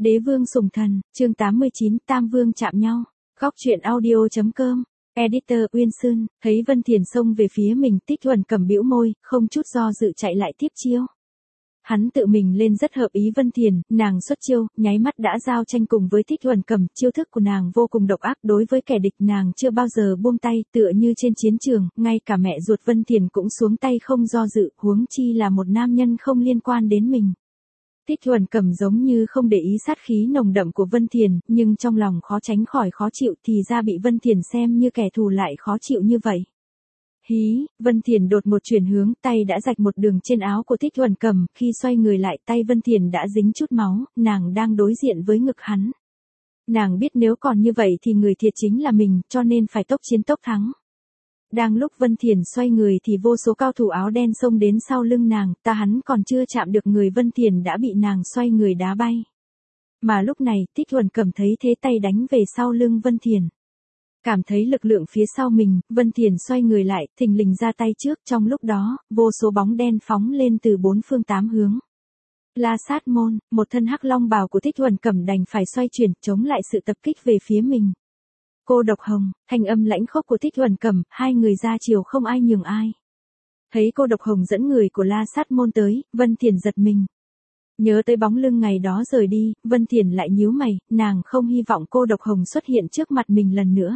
Đế vương sủng thần, chương 89, Tam vương chạm nhau. Góc truyện audio.com. Editor Uyên Sương, thấy Vân Thiền xông về phía mình, Tích Thuần cầm bĩu môi, không chút do dự chạy lại tiếp chiêu. Hắn tự mình lên rất hợp ý Vân Thiền, nàng xuất chiêu, nháy mắt đã giao tranh cùng với Tích Thuần cầm, chiêu thức của nàng vô cùng độc ác, đối với kẻ địch nàng chưa bao giờ buông tay, tựa như trên chiến trường, ngay cả mẹ ruột Vân Thiền cũng xuống tay không do dự, huống chi là một nam nhân không liên quan đến mình. Tích Thuần cầm giống như không để ý sát khí nồng đậm của Vân Thiền, nhưng trong lòng khó tránh khỏi khó chịu, thì ra bị Vân Thiền xem như kẻ thù lại khó chịu như vậy. Hí, Vân Thiền đột một chuyển hướng, tay đã rạch một đường trên áo của Tích Thuần cầm, khi xoay người lại tay Vân Thiền đã dính chút máu, nàng đang đối diện với ngực hắn. Nàng biết nếu còn như vậy thì người thiệt chính là mình, cho nên phải tốc chiến tốc thắng. Đang lúc Vân Thiền xoay người thì vô số cao thủ áo đen xông đến sau lưng nàng, hắn còn chưa chạm được người Vân Thiền đã bị nàng xoay người đá bay. Mà lúc này, Tích Thuần cầm thấy thế tay đánh về sau lưng Vân Thiền. Cảm thấy lực lượng phía sau mình, Vân Thiền xoay người lại, thình lình ra tay trước, trong lúc đó, vô số bóng đen phóng lên từ bốn phương tám hướng. La Sát Môn, một thân hắc long bào của Tích Thuần cầm đành phải xoay chuyển, chống lại sự tập kích về phía mình. Cô Độc Hồng, thanh âm lãnh khốc của Tích Thuần cầm, hai người ra chiều không ai nhường ai. Thấy Cô Độc Hồng dẫn người của La Sát Môn tới, Vân Thiền giật mình. Nhớ tới bóng lưng ngày đó rời đi, Vân Thiền lại nhíu mày, nàng không hy vọng Cô Độc Hồng xuất hiện trước mặt mình lần nữa.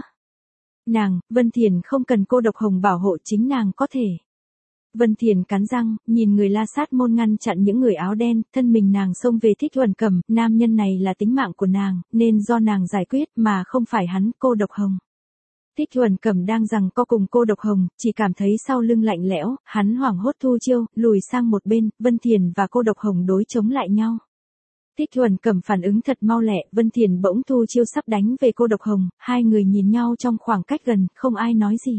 Vân Thiền không cần Cô Độc Hồng bảo hộ, chính nàng có thể. Vân Thiền cắn răng, nhìn người La Sát Môn ngăn chặn những người áo đen, thân mình nàng xông về Tích Thuần cầm, nam nhân này là tính mạng của nàng, nên do nàng giải quyết mà không phải hắn, Cô Độc Hồng. Tích Thuần cầm đang giằng co cùng Cô Độc Hồng, chỉ cảm thấy sau lưng lạnh lẽo, hắn hoảng hốt thu chiêu, lùi sang một bên, Vân Thiền và Cô Độc Hồng đối chống lại nhau. Tích Thuần cầm phản ứng thật mau lẹ, Vân Thiền bỗng thu chiêu sắp đánh về Cô Độc Hồng, hai người nhìn nhau trong khoảng cách gần, không ai nói gì.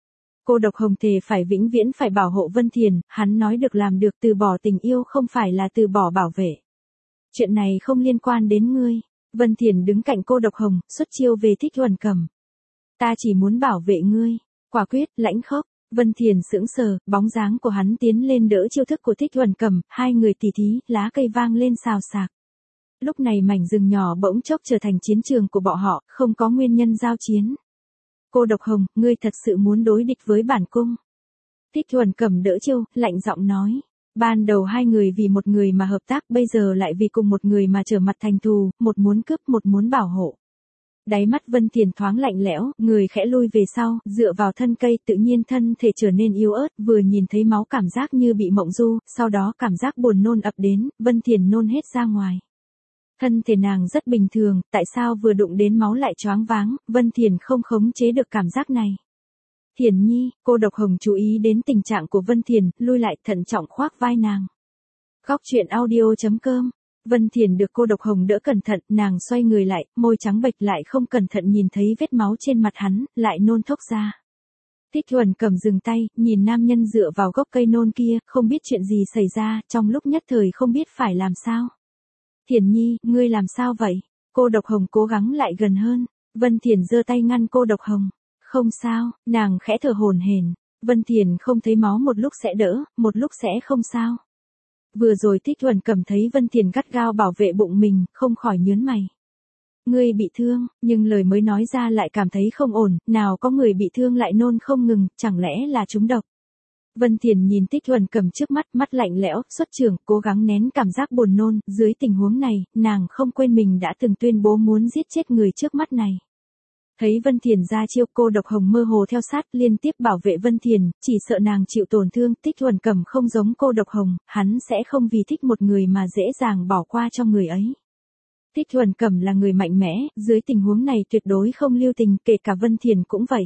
Cô Độc Hồng thề phải vĩnh viễn phải bảo hộ Vân Thiền, hắn nói được làm được, từ bỏ tình yêu không phải là từ bỏ bảo vệ. Chuyện này không liên quan đến ngươi. Vân Thiền đứng cạnh Cô Độc Hồng, xuất chiêu về Tích Thuần cầm. Ta chỉ muốn bảo vệ ngươi. Quả quyết, lãnh khốc. Vân Thiền sững sờ, bóng dáng của hắn tiến lên đỡ chiêu thức của Tích Thuần cầm, hai người tỉ thí, lá cây vang lên xào xạc. Lúc này mảnh rừng nhỏ bỗng chốc trở thành chiến trường của bọn họ, không có nguyên nhân giao chiến. Cô Độc Hồng, ngươi thật sự muốn đối địch với bản cung. Tích Thuần cầm đỡ chiêu, lạnh giọng nói. Ban đầu hai người vì một người mà hợp tác, bây giờ lại vì cùng một người mà trở mặt thành thù, một muốn cướp, một muốn bảo hộ. Đáy mắt Vân Thiền thoáng lạnh lẽo, người khẽ lui về sau, dựa vào thân cây, tự nhiên thân thể trở nên yếu ớt, vừa nhìn thấy máu cảm giác như bị mộng du, sau đó cảm giác buồn nôn ập đến, Vân Thiền nôn hết ra ngoài. Thân thể nàng rất bình thường, tại sao vừa đụng đến máu lại choáng váng, Vân Thiền không khống chế được cảm giác này. Thiền Nhi, Cô Độc Hồng chú ý đến tình trạng của Vân Thiền, lui lại thận trọng khoác vai nàng. Góc truyện audio.com. Vân Thiền được Cô Độc Hồng đỡ cẩn thận, nàng xoay người lại, môi trắng bệch lại không cẩn thận nhìn thấy vết máu trên mặt hắn, lại nôn thốc ra. Tích Thuần cầm dừng tay, nhìn nam nhân dựa vào gốc cây nôn kia, không biết chuyện gì xảy ra, trong lúc nhất thời không biết phải làm sao. Thiền Nhi, ngươi làm sao vậy? Cô Độc Hồng cố gắng lại gần hơn. Vân Thiền giơ tay ngăn Cô Độc Hồng. Không sao, nàng khẽ thở hổn hển. Vân Thiền không thấy máu một lúc sẽ đỡ, một lúc sẽ không sao. Vừa rồi Tích Thuần cầm thấy Vân Thiền gắt gao bảo vệ bụng mình, không khỏi nhướng mày. Ngươi bị thương, nhưng lời mới nói ra lại cảm thấy không ổn, nào có người bị thương lại nôn không ngừng, chẳng lẽ là trúng độc. Vân Thiền nhìn Tích Thuần cầm trước mắt, mắt lạnh lẽo, xuất trường, cố gắng nén cảm giác buồn nôn, dưới tình huống này, nàng không quên mình đã từng tuyên bố muốn giết chết người trước mắt này. Thấy Vân Thiền ra chiêu, Cô Độc Hồng mơ hồ theo sát, liên tiếp bảo vệ Vân Thiền, chỉ sợ nàng chịu tổn thương, Tích Thuần cầm không giống Cô Độc Hồng, hắn sẽ không vì thích một người mà dễ dàng bỏ qua cho người ấy. Tích Thuần cầm là người mạnh mẽ, dưới tình huống này tuyệt đối không lưu tình, kể cả Vân Thiền cũng vậy.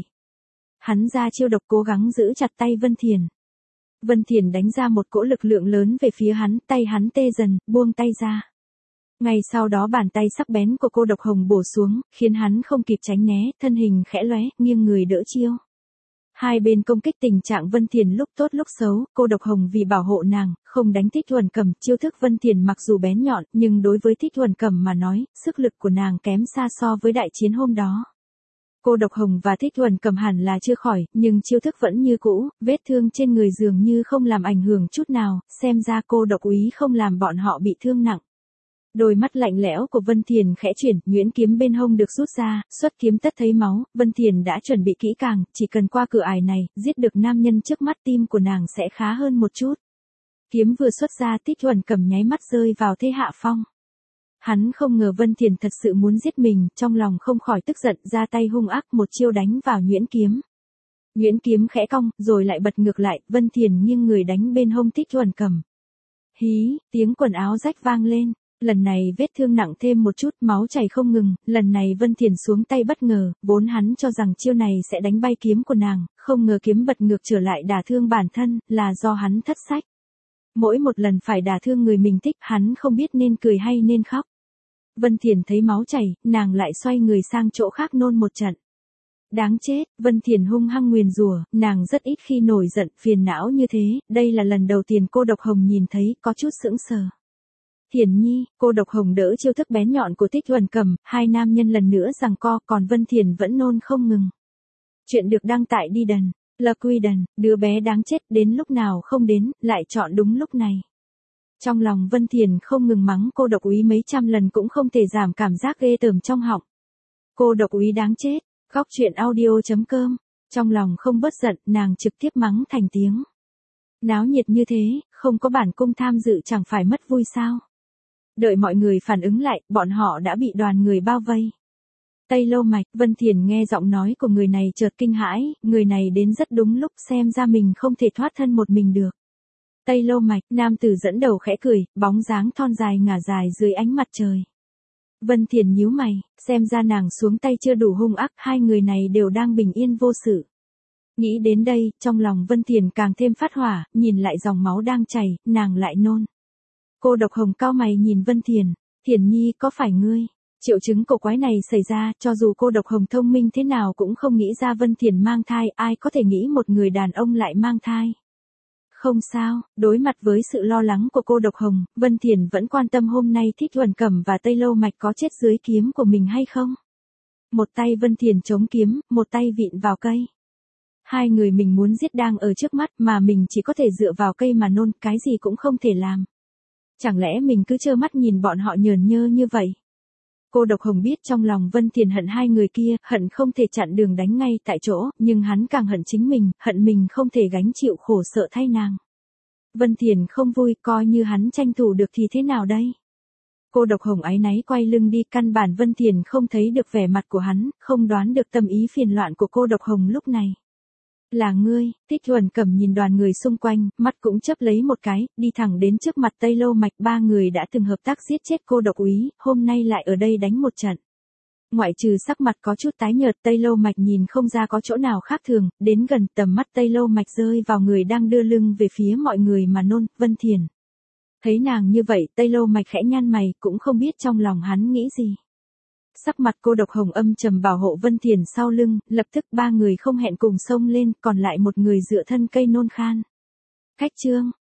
Hắn ra chiêu độc cố gắng giữ chặt tay Vân Thiền. Vân Thiền đánh ra một cỗ lực lượng lớn về phía hắn, tay hắn tê dần, buông tay ra. Ngay sau đó bàn tay sắc bén của Cô Độc Hồng bổ xuống, khiến hắn không kịp tránh né, thân hình khẽ lóe, nghiêng người đỡ chiêu. Hai bên công kích, tình trạng Vân Thiền lúc tốt lúc xấu, Cô Độc Hồng vì bảo hộ nàng, không đánh Tích Thuần cầm, chiêu thức Vân Thiền mặc dù bén nhọn, nhưng đối với Tích Thuần cầm mà nói, sức lực của nàng kém xa so với đại chiến hôm đó. Cô Độc Hồng và Tích Thuần cầm hẳn là chưa khỏi, nhưng chiêu thức vẫn như cũ, vết thương trên người dường như không làm ảnh hưởng chút nào, xem ra cô độc úy không làm bọn họ bị thương nặng. Đôi mắt lạnh lẽo của Vân Thiền khẽ chuyển, nhuyễn kiếm bên hông được rút ra, xuất kiếm tất thấy máu, Vân Thiền đã chuẩn bị kỹ càng, chỉ cần qua cửa ải này, giết được nam nhân trước mắt tim của nàng sẽ khá hơn một chút. Kiếm vừa xuất ra, Tích Huẩn Cẩm nháy mắt rơi vào thế hạ phong. Hắn không ngờ Vân Thiền thật sự muốn giết mình, trong lòng không khỏi tức giận, ra tay hung ác một chiêu đánh vào nhuyễn kiếm. Nhuyễn kiếm khẽ cong, rồi lại bật ngược lại, Vân Thiền nghiêng người đánh bên hông Tích Huẩn Cẩm. Hí, tiếng quần áo rách vang lên. Lần này vết thương nặng thêm một chút, máu chảy không ngừng, lần này Vân Thiền xuống tay bất ngờ, vốn hắn cho rằng chiêu này sẽ đánh bay kiếm của nàng, không ngờ kiếm bật ngược trở lại đả thương bản thân, là do hắn thất sách. Mỗi một lần phải đả thương người mình thích, hắn không biết nên cười hay nên khóc. Vân Thiền thấy máu chảy, nàng lại xoay người sang chỗ khác nôn một trận. Đáng chết, Vân Thiền hung hăng nguyền rủa, nàng rất ít khi nổi giận, phiền não như thế, đây là lần đầu tiên cô Độc Hồng nhìn thấy, có chút sững sờ. Thiền Nhi, cô Độc Hồng đỡ chiêu thức bén nhọn của Tích Huẩn Cẩm, hai nam nhân lần nữa giằng co, còn Vân Thiền vẫn nôn không ngừng. Chuyện được đăng tại Đần, Đần, đứa bé đáng chết, đến lúc nào không đến, lại chọn đúng lúc này. Trong lòng Vân Thiền không ngừng mắng cô độc úy mấy trăm lần cũng không thể giảm cảm giác ghê tởm trong họng. Cô độc úy đáng chết, góc truyện audio.com, trong lòng không bớt giận, nàng trực tiếp mắng thành tiếng. Náo nhiệt như thế, không có bản cung tham dự chẳng phải mất vui sao? Đợi mọi người phản ứng lại, bọn họ đã bị đoàn người bao vây. Tây Lâu Mạch, Vân Thiền nghe giọng nói của người này chợt kinh hãi, người này đến rất đúng lúc, xem ra mình không thể thoát thân một mình được. Tây Lâu Mạch, nam tử dẫn đầu khẽ cười, bóng dáng thon dài ngả dài dưới ánh mặt trời. Vân Thiền nhíu mày, xem ra nàng xuống tay chưa đủ hung ác, hai người này đều đang bình yên vô sự. Nghĩ đến đây, trong lòng Vân Thiền càng thêm phát hỏa, nhìn lại dòng máu đang chảy, nàng lại nôn. Cô Độc Hồng cau mày nhìn Vân Thiền, Thiền Nhi có phải ngươi? Triệu chứng cổ quái này xảy ra, cho dù cô Độc Hồng thông minh thế nào cũng không nghĩ ra Vân Thiền mang thai, ai có thể nghĩ một người đàn ông lại mang thai. Không sao, đối mặt với sự lo lắng của cô Độc Hồng, Vân Thiền vẫn quan tâm hôm nay Tích Huẩn Cẩm và Tây Lâu Mạch có chết dưới kiếm của mình hay không. Một tay Vân Thiền chống kiếm, một tay vịn vào cây. Hai người mình muốn giết đang ở trước mắt mà mình chỉ có thể dựa vào cây mà nôn, cái gì cũng không thể làm. Chẳng lẽ mình cứ trơ mắt nhìn bọn họ nhờn nhơ như vậy? Cô Độc Hồng biết trong lòng Vân Thiền hận hai người kia, hận không thể chặn đường đánh ngay tại chỗ, nhưng hắn càng hận chính mình, hận mình không thể gánh chịu khổ sợ thay nàng. Vân Thiền không vui, coi như hắn tranh thủ được thì thế nào đây? Cô Độc Hồng áy náy quay lưng đi, căn bản Vân Thiền không thấy được vẻ mặt của hắn, không đoán được tâm ý phiền loạn của cô Độc Hồng lúc này. Là ngươi, Tích Huẩn Cẩm nhìn đoàn người xung quanh, mắt cũng chớp lấy một cái, đi thẳng đến trước mặt Tây Lâu Mạch, ba người đã từng hợp tác giết chết cô độc úy, hôm nay lại ở đây đánh một trận. Ngoại trừ sắc mặt có chút tái nhợt, Tây Lâu Mạch nhìn không ra có chỗ nào khác thường, đến gần tầm mắt Tây Lâu Mạch rơi vào người đang đưa lưng về phía mọi người mà nôn, Vân Thiền. Thấy nàng như vậy, Tây Lâu Mạch khẽ nhăn mày, cũng không biết trong lòng hắn nghĩ gì. Sắc mặt cô Độc Hồng âm trầm bảo hộ Vân Thiền sau lưng, lập tức ba người không hẹn cùng xông lên, còn lại một người dựa thân cây nôn khan. Khách trương,